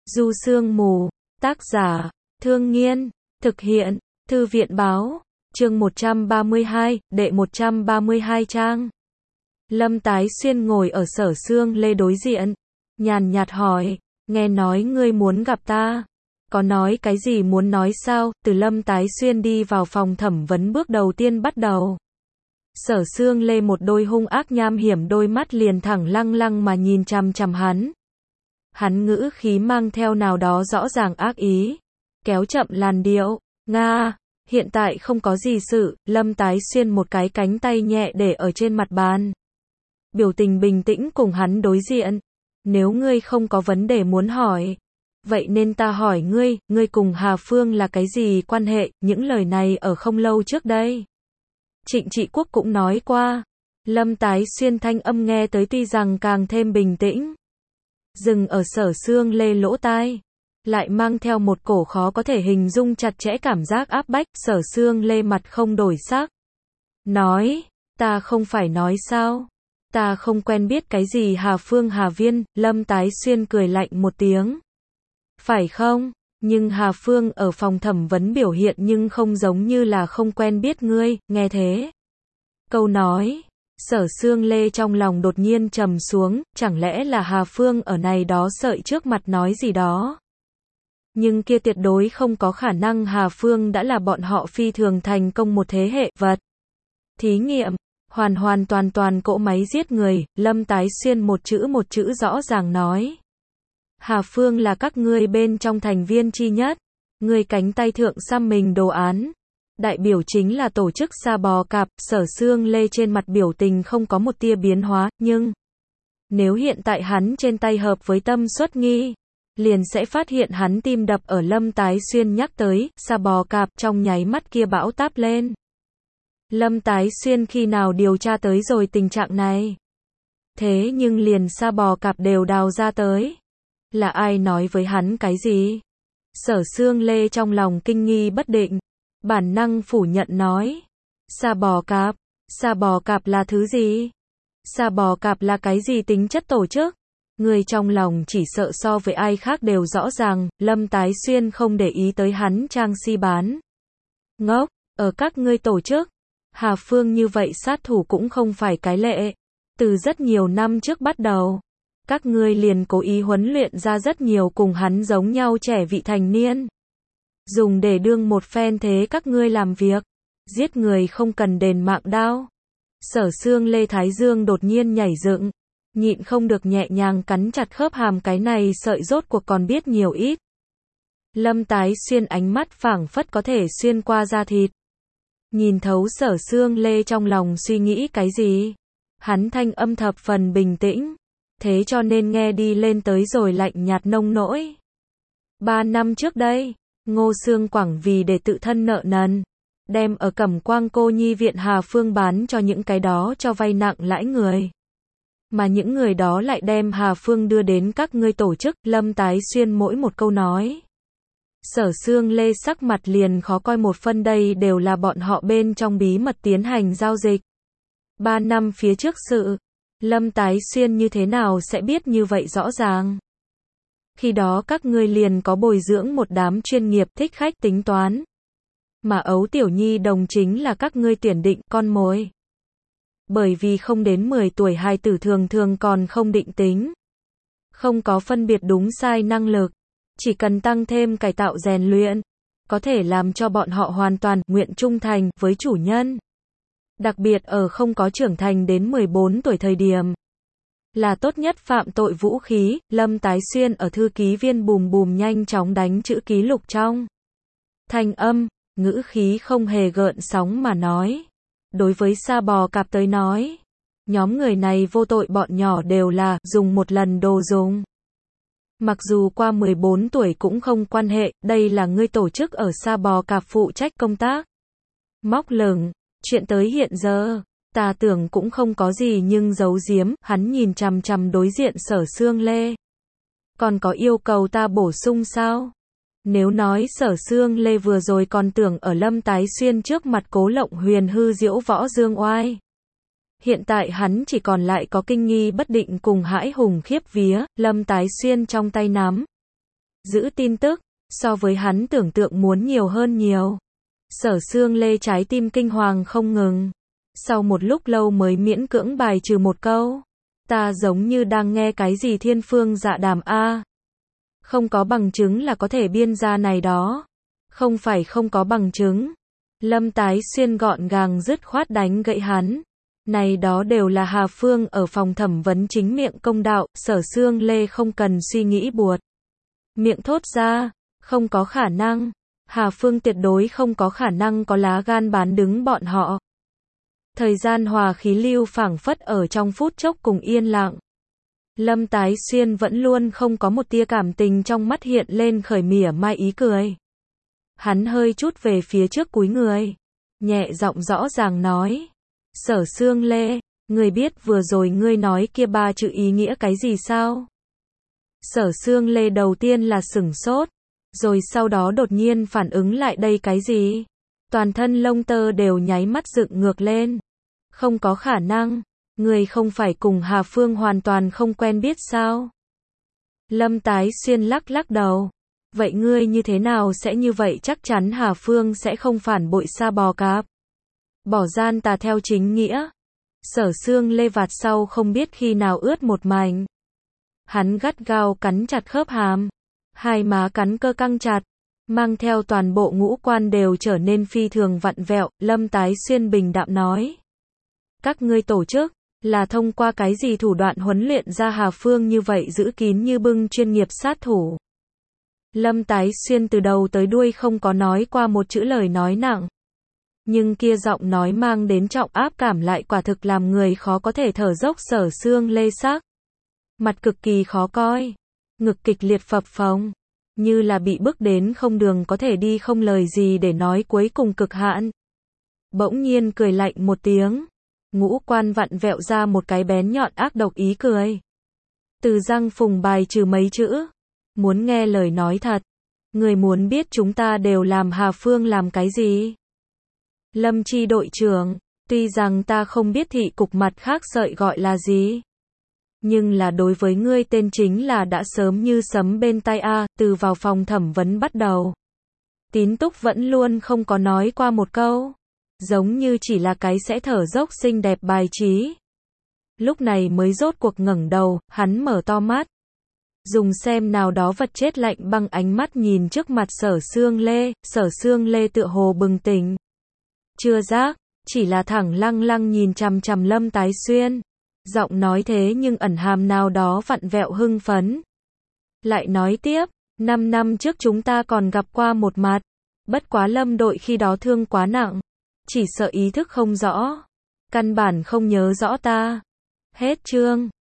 Du Sương Mù, tác giả, Thương Nghiên, thực hiện, Thư viện báo, chương 132, đệ 132 trang. Lâm Tái Xuyên ngồi ở Sở Sương Lê đối diện, nhàn nhạt hỏi, nghe nói ngươi muốn gặp ta, có nói cái gì muốn nói sao? Từ Lâm Tái Xuyên đi vào phòng thẩm vấn bước đầu tiên bắt đầu. Sở Sương Lê một đôi hung ác nham hiểm đôi mắt liền thẳng lăng lăng mà nhìn chằm chằm hắn. Hắn ngữ khí mang theo nào đó rõ ràng ác ý, kéo chậm làn điệu, Nga, hiện tại không có gì sự. Lâm Tái Xuyên một cái cánh tay nhẹ để ở trên mặt bàn, biểu tình bình tĩnh cùng hắn đối diện. Nếu ngươi không có vấn đề muốn hỏi, vậy nên ta hỏi ngươi, ngươi cùng Hà Phương là cái gì quan hệ? Những lời này ở không lâu trước đây Trịnh Trị Quốc cũng nói qua. Lâm Tái Xuyên thanh âm nghe tới tuy rằng càng thêm bình tĩnh, dừng ở Sở Sương Lê lỗ tai, lại mang theo một cổ khó có thể hình dung chặt chẽ cảm giác áp bách. Sở Sương Lê mặt không đổi sắc, nói, ta không phải nói sao, ta không quen biết cái gì Hà Phương Hà Viên. Lâm Tái Xuyên cười lạnh một tiếng, phải không? Nhưng Hà Phương ở phòng thẩm vấn biểu hiện nhưng không giống như là không quen biết ngươi. Nghe thế câu nói, Sở Sương Lê trong lòng đột nhiên trầm xuống, chẳng lẽ là Hà Phương ở này đó sợi trước mặt nói gì đó? Nhưng kia tuyệt đối không có khả năng. Hà Phương đã là bọn họ phi thường thành công một thế hệ vật thí nghiệm, hoàn toàn cỗ máy giết người. Lâm Tái Xuyên một chữ rõ ràng nói, Hà Phương là các ngươi bên trong thành viên chi nhất, ngươi cánh tay thượng xăm mình đồ án, đại biểu chính là tổ chức Sa Bò Cạp. Sở Sương Lê trên mặt biểu tình không có một tia biến hóa, nhưng nếu hiện tại hắn trên tay hợp với Tâm Xuất Nghi, liền sẽ phát hiện hắn tim đập ở. Lâm Tái Xuyên nhắc tới Sa Bò Cạp, trong nháy mắt kia bão táp lên. Lâm Tái Xuyên khi nào điều tra tới rồi tình trạng này? Thế nhưng liền Sa Bò Cạp đều đào ra tới, là ai nói với hắn cái gì? Sở Sương Lê trong lòng kinh nghi bất định, bản năng phủ nhận nói, Sa Bò Cạp là thứ gì? Sa Bò Cạp là cái gì tính chất tổ chức? Người trong lòng chỉ sợ so với ai khác đều rõ ràng. Lâm Tái Xuyên không để ý tới hắn trang si bán ngốc, ở các ngươi tổ chức, Hà Phương như vậy sát thủ cũng không phải cái lệ. Từ rất nhiều năm trước bắt đầu, các ngươi liền cố ý huấn luyện ra rất nhiều cùng hắn giống nhau trẻ vị thành niên, dùng để đương một phen thế các ngươi làm việc, giết người không cần đền mạng đao. Sở Sương Lê thái dương đột nhiên nhảy dựng, nhịn không được nhẹ nhàng cắn chặt khớp hàm, cái này sợi rốt cuộc còn biết nhiều ít. Lâm Tái Xuyên ánh mắt phảng phất có thể xuyên qua da thịt, nhìn thấu Sở Sương Lê trong lòng suy nghĩ cái gì. Hắn thanh âm thập phần bình tĩnh, thế cho nên nghe đi lên tới rồi lạnh nhạt nông nỗi. 3 năm trước đây, Ngô Sương Quảng vì để tự thân nợ nần, đem ở Cẩm Quang cô nhi viện Hà Phương bán cho những cái đó cho vay nặng lãi người, mà những người đó lại đem Hà Phương đưa đến các ngươi tổ chức. Lâm Tái Xuyên mỗi một câu nói, Sở Sương Lê sắc mặt liền khó coi một phân. Đây đều là bọn họ bên trong bí mật tiến hành giao dịch. 3 năm phía trước sự, Lâm Tái Xuyên như thế nào sẽ biết như vậy rõ ràng? Khi đó các ngươi liền có bồi dưỡng một đám chuyên nghiệp thích khách tính toán, mà Ấu Tiểu Nhi đồng chính là các ngươi tuyển định con mồi. Bởi vì không đến 10 tuổi hài tử thường thường còn không định tính, không có phân biệt đúng sai năng lực, chỉ cần tăng thêm cải tạo rèn luyện, có thể làm cho bọn họ hoàn toàn nguyện trung thành với chủ nhân. Đặc biệt ở không có trưởng thành đến 14 tuổi thời điểm, là tốt nhất phạm tội vũ khí. Lâm Tái Xuyên ở thư ký viên bùm nhanh chóng đánh chữ ký lục trong thanh âm, ngữ khí không hề gợn sóng mà nói, đối với Sa Bò Cạp tới nói, nhóm người này vô tội, bọn nhỏ đều là dùng một lần đồ dùng. Mặc dù qua 14 tuổi cũng không quan hệ, đây là ngươi tổ chức ở Sa Bò Cạp phụ trách công tác móc lửng. Chuyện tới hiện giờ, ta tưởng cũng không có gì nhưng giấu giếm. Hắn nhìn chằm chằm đối diện Sở Sương Lê, còn có yêu cầu ta bổ sung sao? Nếu nói Sở Sương Lê vừa rồi còn tưởng ở Lâm Tái Xuyên trước mặt cố lộng huyền hư diễu võ dương oai, hiện tại hắn chỉ còn lại có kinh nghi bất định cùng hãi hùng khiếp vía. Lâm Tái Xuyên trong tay nắm giữ tin tức, so với hắn tưởng tượng muốn nhiều hơn nhiều. Sở Xương Lê trái tim kinh hoàng không ngừng. Sau một lúc lâu mới miễn cưỡng bài trừ một câu. Ta giống như đang nghe cái gì thiên phương dạ đàm a. Không có bằng chứng là có thể biên ra này đó. Không phải không có bằng chứng. Lâm Tái Xuyên gọn gàng dứt khoát đánh gậy hắn. Này đó đều là Hà Phương ở phòng thẩm vấn chính miệng công đạo, Sở Xương Lê không cần suy nghĩ buột. Miệng thốt ra, không có khả năng. Hà Phương tuyệt đối không có khả năng có lá gan bán đứng bọn họ. Thời gian hòa khí lưu phảng phất ở trong phút chốc cùng yên lặng. Lâm Tái Xuyên vẫn luôn không có một tia cảm tình trong mắt hiện lên khởi mỉa mai ý cười. Hắn hơi chút về phía trước cúi người. Nhẹ giọng rõ ràng nói. Sở Xương Lê, ngươi biết vừa rồi ngươi nói kia 3 chữ ý nghĩa cái gì sao? Sở Xương Lê đầu tiên là sửng sốt. Rồi sau đó đột nhiên phản ứng lại đây cái gì? Toàn thân lông tơ đều nháy mắt dựng ngược lên. Không có khả năng. Người không phải cùng Hà Phương hoàn toàn không quen biết sao? Lâm Tái Xuyên lắc lắc đầu. Vậy ngươi như thế nào sẽ như vậy chắc chắn Hà Phương sẽ không phản bội Sa Bò Cạp? Bỏ gian tà theo chính nghĩa. Sở Xương Lê vạt sau không biết khi nào ướt một mảnh. Hắn gắt gao cắn chặt khớp hàm. Hai má cắn cơ căng chặt. Mang theo toàn bộ ngũ quan đều trở nên phi thường vặn vẹo. Lâm Tái Xuyên bình đạm nói. Các ngươi tổ chức, là thông qua cái gì thủ đoạn huấn luyện ra Hà Phương như vậy giữ kín như bưng chuyên nghiệp sát thủ. Lâm Tái Xuyên từ đầu tới đuôi không có nói qua một chữ lời nói nặng. Nhưng kia giọng nói mang đến trọng áp cảm lại quả thực làm người khó có thể thở dốc. Sở Xương Lê sắc. Mặt cực kỳ khó coi. Ngực kịch liệt phập phồng. Như là bị bức đến không đường có thể đi không lời gì để nói cuối cùng cực hạn. Bỗng nhiên cười lạnh một tiếng. Ngũ quan vặn vẹo ra một cái bén nhọn ác độc ý cười. Từ răng phùng bài trừ mấy chữ. Muốn nghe lời nói thật. Người muốn biết chúng ta đều làm Hà Phương làm cái gì? Lâm Chi đội trưởng, tuy rằng ta không biết thị cục mặt khác sợi gọi là gì. Nhưng là đối với ngươi tên chính là đã sớm như sấm bên tai a, từ vào phòng thẩm vấn bắt đầu. Tín Túc vẫn luôn không có nói qua một câu. Giống như chỉ là cái sẽ thở dốc xinh đẹp bài trí. Lúc này mới rốt cuộc ngẩng đầu, hắn mở to mắt. Dùng xem nào đó vật chết lạnh băng ánh mắt nhìn trước mặt Sở Xương Lê. Sở Xương Lê tựa hồ bừng tỉnh. Chưa giác, chỉ là thẳng lăng lăng nhìn chằm chằm Lâm Tái Xuyên. Giọng nói thế nhưng ẩn hàm nào đó vặn vẹo hưng phấn. Lại nói tiếp, 5 năm trước chúng ta còn gặp qua một mặt. Bất quá Lâm đội khi đó thương quá nặng. Chỉ sợ ý thức không rõ. Căn bản không nhớ rõ ta. Hết chương.